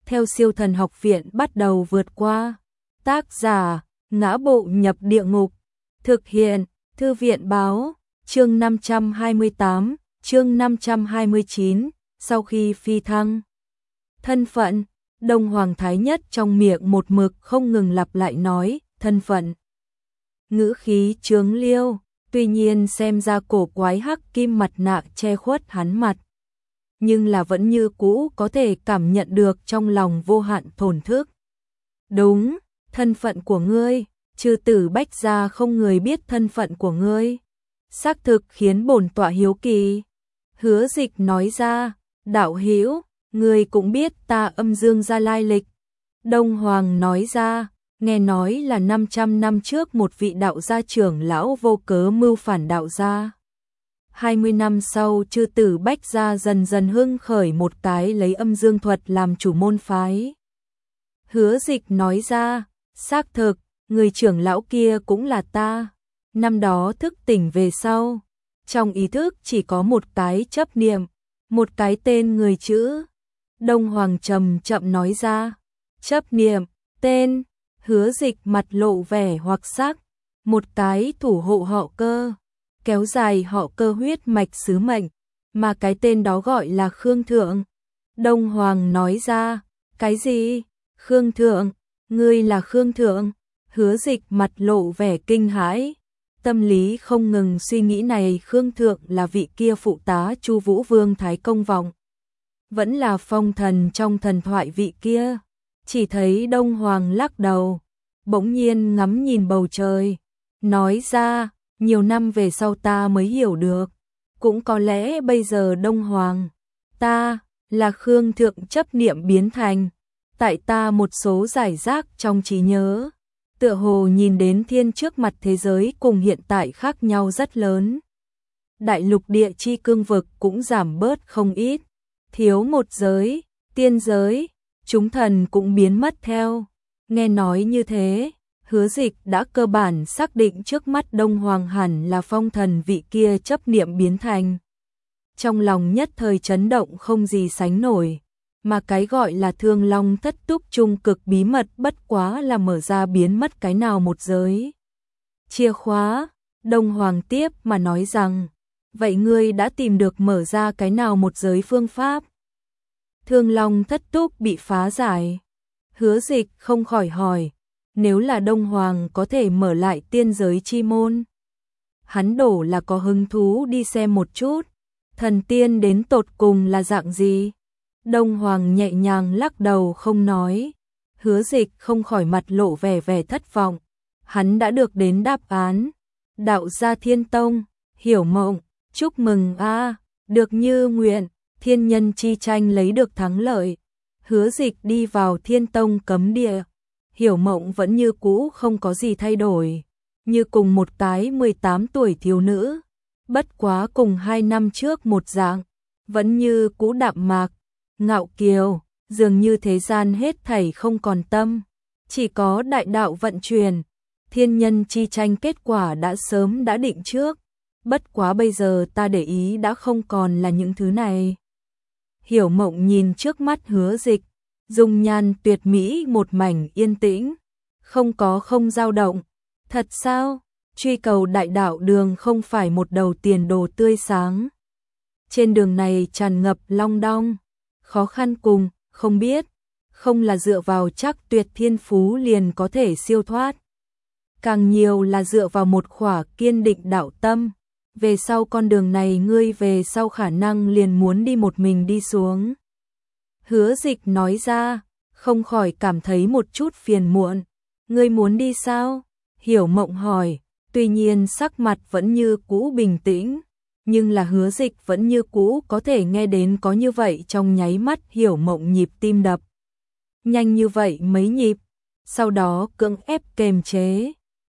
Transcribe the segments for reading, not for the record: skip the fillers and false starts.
theo Siêu Thần Học Viện bắt đầu vượt qua. Tác giả: Ngã Bộ Nhập Địa Ngục. Thực hiện: Thư viện báo. Chương 528, chương 529, sau khi phi thăng. Thân phận: Đông Hoàng Thái Nhất trong miệng một mực không ngừng lặp lại nói, thân phận. Ngữ khí chướng liêu, tuy nhiên xem ra cổ quái hắc kim mặt nạ che khuất hắn mặt. Nhưng là vẫn như cũ có thể cảm nhận được trong lòng vô hạn thổn thức. Đúng, thân phận của ngươi, trừ Tử Bách ra không người biết thân phận của ngươi. Xác thực khiến bổn tọa hiếu kỳ. Hứa Dịch nói ra, đạo hữu, ngươi cũng biết ta Âm Dương gia lai lịch. Đông Hoàng nói ra, nghe nói là 500 năm trước một vị đạo gia trưởng lão vô cớ mưu phản đạo gia. 20 năm sau chư Tử Bách gia dần dần hưng khởi một cái lấy âm dương thuật làm chủ môn phái. Hứa Dịch nói ra, xác thực, người trưởng lão kia cũng là ta. Năm đó thức tỉnh về sau, trong ý thức chỉ có một cái chấp niệm, một cái tên người chữ. Đông Hoàng trầm chậm nói ra, chấp niệm, tên. Hứa Dịch mặt lộ vẻ hoặc sắc, một cái thủ hộ họ Cơ, kéo dài họ Cơ huyết mạch sứ mệnh, mà cái tên đó gọi là Khương Thượng. Đông Hoàng nói ra, cái gì? Khương Thượng, ngươi là Khương Thượng? Hứa Dịch mặt lộ vẻ kinh hãi, tâm lý không ngừng suy nghĩ này Khương Thượng là vị kia phụ tá Chu Vũ Vương Thái Công Vọng, vẫn là phong thần trong thần thoại vị kia. Chỉ thấy Đông Hoàng lắc đầu, bỗng nhiên ngắm nhìn bầu trời, nói ra, nhiều năm về sau ta mới hiểu được, cũng có lẽ bây giờ Đông Hoàng, ta, là Khương Thượng chấp niệm biến thành, tại ta một số giải rác trong trí nhớ, tựa hồ nhìn đến thiên trước mặt thế giới cùng hiện tại khác nhau rất lớn. Đại lục địa chi cương vực cũng giảm bớt không ít, thiếu một giới, tiên giới, chúng thần cũng biến mất theo. Nghe nói như thế, Hứa Dịch đã cơ bản xác định trước mắt Đông Hoàng hẳn là phong thần vị kia chấp niệm biến thành. Trong lòng nhất thời chấn động không gì sánh nổi, mà cái gọi là Thương Long thất túc trung cực bí mật bất quá là mở ra biến mất cái nào một giới. Chìa khóa, Đông Hoàng tiếp mà nói rằng, vậy ngươi đã tìm được mở ra cái nào một giới phương pháp? Thương Long thất túc bị phá giải. Hứa Dịch không khỏi hỏi, nếu là Đông Hoàng có thể mở lại tiên giới chi môn, hắn đổ là có hứng thú đi xem một chút, thần tiên đến tột cùng là dạng gì? Đông Hoàng nhẹ nhàng lắc đầu không nói. Hứa Dịch không khỏi mặt lộ vẻ thất vọng, hắn đã được đến đáp án. Đạo gia Thiên Tông, Hiểu Mộng, chúc mừng a, được như nguyện, thiên nhân chi tranh lấy được thắng lợi. Hứa Dịch đi vào Thiên Tông cấm địa, Hiểu Mộng vẫn như cũ không có gì thay đổi, như cùng một cái 18 tuổi thiếu nữ, bất quá cùng 2 năm trước một dạng, vẫn như cũ đạm mạc, ngạo kiều, dường như thế gian hết thảy không còn tâm, chỉ có đại đạo vận chuyển, thiên nhân chi tranh kết quả đã sớm đã định trước, bất quá bây giờ ta để ý đã không còn là những thứ này. Hiểu Mộng nhìn trước mắt Hứa Dịch, dung nhan tuyệt mỹ một mảnh yên tĩnh, không dao động. Thật sao? Truy cầu đại đạo đường không phải một đầu tiền đồ tươi sáng. Trên đường này tràn ngập long đong, khó khăn cùng, không biết, không là dựa vào chắc tuyệt thiên phú liền có thể siêu thoát. Càng nhiều là dựa vào một khỏa kiên định đạo tâm. Về sau con đường này ngươi về sau khả năng liền muốn đi một mình đi xuống. Hứa Dịch nói ra, không khỏi cảm thấy một chút phiền muộn. Ngươi muốn đi sao? Hiểu Mộng hỏi, tuy nhiên sắc mặt vẫn như cũ bình tĩnh, nhưng là Hứa Dịch vẫn như cũ có thể nghe đến có như vậy trong nháy mắt Hiểu Mộng nhịp tim đập. Nhanh như vậy mấy nhịp, sau đó cưỡng ép kềm chế.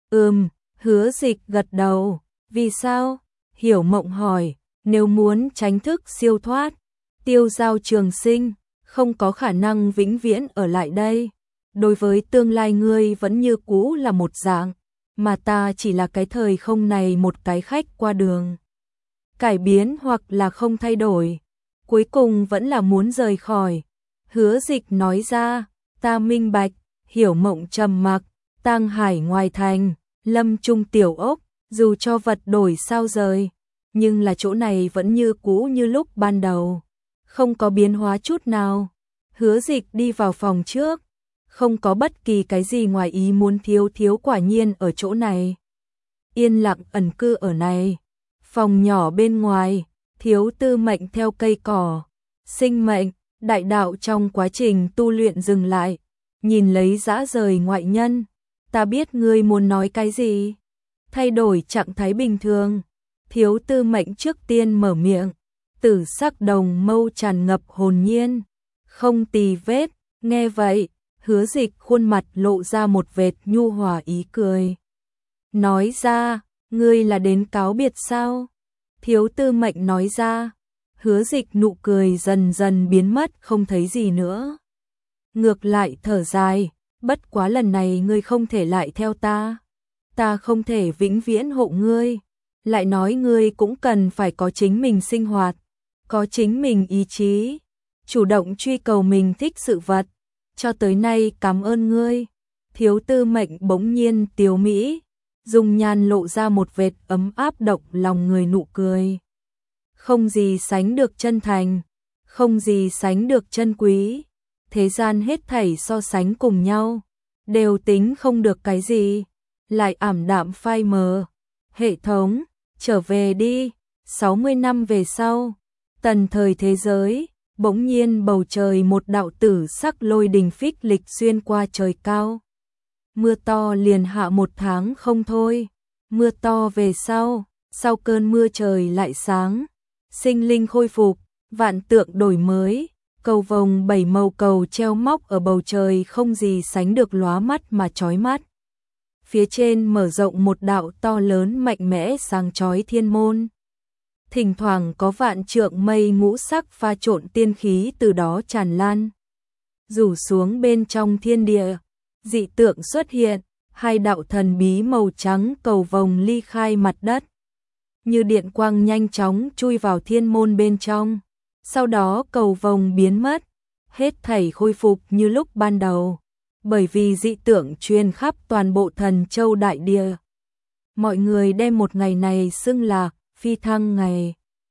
Hứa Dịch gật đầu, vì sao? Hiểu Mộng hỏi, nếu muốn tránh thức siêu thoát, tiêu giao trường sinh, không có khả năng vĩnh viễn ở lại đây. Đối với tương lai ngươi vẫn như cũ là một dạng, mà ta chỉ là cái thời không này một cái khách qua đường. Cải biến hoặc là không thay đổi, cuối cùng vẫn là muốn rời khỏi. Hứa Dịch nói ra, ta minh bạch, Hiểu Mộng trầm mặc, Tang Hải ngoài thành, Lâm Trung tiểu ốc, dù cho vật đổi sao rời, nhưng là chỗ này vẫn như cũ như lúc ban đầu, không có biến hóa chút nào. Hứa Dịch đi vào phòng trước, không có bất kỳ cái gì ngoài ý muốn, thiếu quả nhiên ở chỗ này. Yên lặng ẩn cư ở này. Phòng nhỏ bên ngoài, Thiếu Tư Mệnh theo cây cỏ, sinh mệnh, đại đạo trong quá trình tu luyện dừng lại, nhìn lấy dã rời ngoại nhân. Ta biết ngươi muốn nói cái gì. Thay đổi trạng thái bình thường. Thiếu Tư Mệnh trước tiên mở miệng, tử sắc đồng mâu tràn ngập hồn nhiên, không tì vết. Nghe vậy, Hứa Dịch khuôn mặt lộ ra một vệt nhu hòa ý cười. Nói ra, ngươi là đến cáo biệt sao? Thiếu Tư Mệnh nói ra. Hứa Dịch nụ cười dần dần biến mất, không thấy gì nữa. Ngược lại thở dài, bất quá lần này ngươi không thể lại theo ta. Ta không thể vĩnh viễn hộ ngươi. Lại nói ngươi cũng cần phải có chính mình sinh hoạt, có chính mình ý chí, chủ động truy cầu mình thích sự vật. Cho tới nay cảm ơn ngươi. Thiếu Tư Mệnh bỗng nhiên tiếu mỹ, dung nhan lộ ra một vệt ấm áp động lòng người nụ cười. Không gì sánh được chân thành, không gì sánh được chân quý. Thế gian hết thảy so sánh cùng nhau, đều tính không được cái gì. Lại ảm đạm phai mờ. Hệ thống, trở về đi. 60 năm về sau, tần thời thế giới, bỗng nhiên bầu trời một đạo tử sắc lôi đình phích lịch xuyên qua trời cao. Mưa to liền hạ 1 tháng không thôi. Mưa to về sau cơn mưa trời lại sáng, sinh linh khôi phục, vạn tượng đổi mới, cầu vồng 7 màu cầu treo móc ở bầu trời không gì sánh được lóa mắt mà chói mắt. Phía trên mở rộng một đạo to lớn mạnh mẽ sáng chói thiên môn. Thỉnh thoảng có vạn trượng mây ngũ sắc pha trộn tiên khí từ đó tràn lan. Rủ xuống bên trong thiên địa, dị tượng xuất hiện, 2 đạo thần bí màu trắng cầu vồng ly khai mặt đất. Như điện quang nhanh chóng chui vào thiên môn bên trong. Sau đó cầu vồng biến mất, hết thảy khôi phục như lúc ban đầu. Bởi vì dị tượng truyền khắp toàn bộ Thần Châu đại địa. Mọi người đem một ngày này xưng là phi thăng ngày.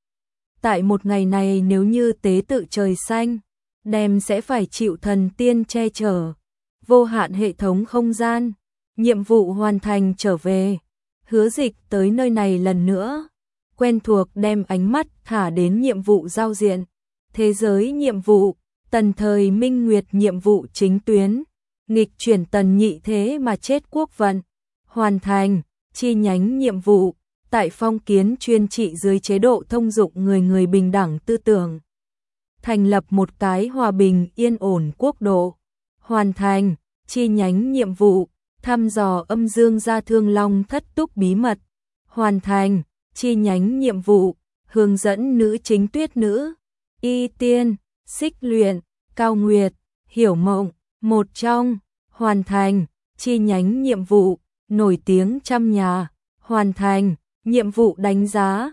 Tại một ngày này nếu như tế tự trời xanh, đem sẽ phải chịu thần tiên che chở, vô hạn hệ thống không gian, nhiệm vụ hoàn thành trở về. Hứa Dịch tới nơi này lần nữa, quen thuộc đem ánh mắt thả đến nhiệm vụ giao diện, thế giới nhiệm vụ, tần thời minh nguyệt nhiệm vụ chính tuyến, nghịch chuyển tần nhị thế mà chết quốc vận, hoàn thành, chi nhánh nhiệm vụ, tại phong kiến chuyên trị dưới chế độ thông dụng người người bình đẳng tư tưởng. Thành lập một cái hòa bình yên ổn quốc độ, hoàn thành, chi nhánh nhiệm vụ, thăm dò âm dương gia thương long thất túc bí mật, hoàn thành, chi nhánh nhiệm vụ, hướng dẫn nữ chính tuyết nữ, y tiên, xích luyện, cao nguyệt, hiểu mộng, một trong, hoàn thành, chi nhánh nhiệm vụ, nổi tiếng trăm nhà, hoàn thành, nhiệm vụ đánh giá,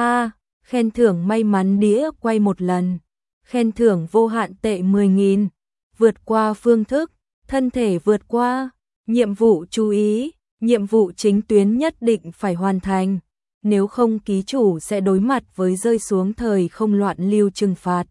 khen thưởng may mắn đĩa quay 1 lần, khen thưởng vô hạn tệ 10.000, vượt qua phương thức, thân thể vượt qua, nhiệm vụ chú ý, nhiệm vụ chính tuyến nhất định phải hoàn thành, nếu không ký chủ sẽ đối mặt với rơi xuống thời không loạn lưu trừng phạt.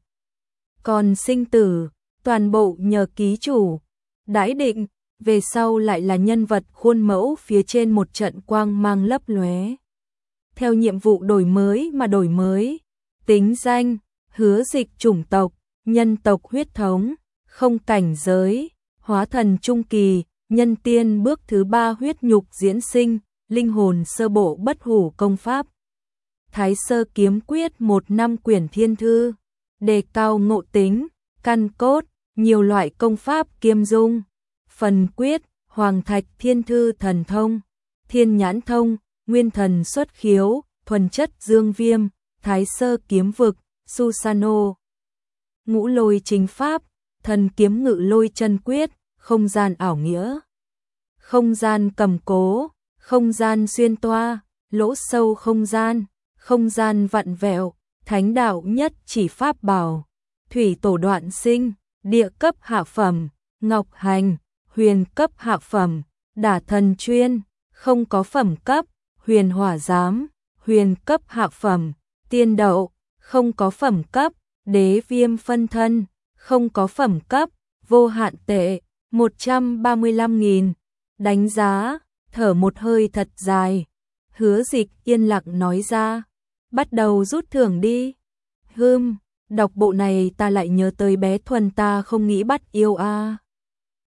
Còn sinh tử, toàn bộ nhờ ký chủ. Đãi định, về sau lại là nhân vật khuôn mẫu phía trên một trận quang mang lấp lóe. Theo nhiệm vụ đổi mới mà đổi mới, tính danh, Hứa Dịch chủng tộc, nhân tộc huyết thống, không cảnh giới, hóa thần trung kỳ, nhân tiên bước thứ 3 huyết nhục diễn sinh, linh hồn sơ bộ bất hủ công pháp. Thái sơ kiếm quyết 1 năm quyển thiên thư, đề cao ngộ tính, căn cốt, nhiều loại công pháp kiêm dung. Phần quyết, Hoàng Thạch Thiên Thư Thần Thông, Thiên Nhãn Thông, Nguyên Thần Xuất Khiếu, Thuần Chất Dương Viêm, Thái Sơ Kiếm Vực, Susano. Ngũ Lôi Chính Pháp, Thần Kiếm Ngự Lôi Chân Quyết, Không gian ảo nghĩa, không gian cầm cố, không gian xuyên toa, lỗ sâu không gian vặn vẹo, thánh đạo nhất chỉ pháp bảo, thủy tổ đoạn sinh, địa cấp hạ phẩm, ngọc hành, huyền cấp hạ phẩm, đả thần chuyên, không có phẩm cấp, huyền hỏa giám, huyền cấp hạ phẩm, tiên đậu, không có phẩm cấp, đế viêm phân thân, không có phẩm cấp, vô hạn tệ, 135.000. Đánh giá, thở một hơi thật dài. Hứa Dịch yên lặng nói ra, bắt đầu rút thưởng đi. Đọc bộ này ta lại nhớ tới bé Thuần ta không nghĩ bắt yêu a.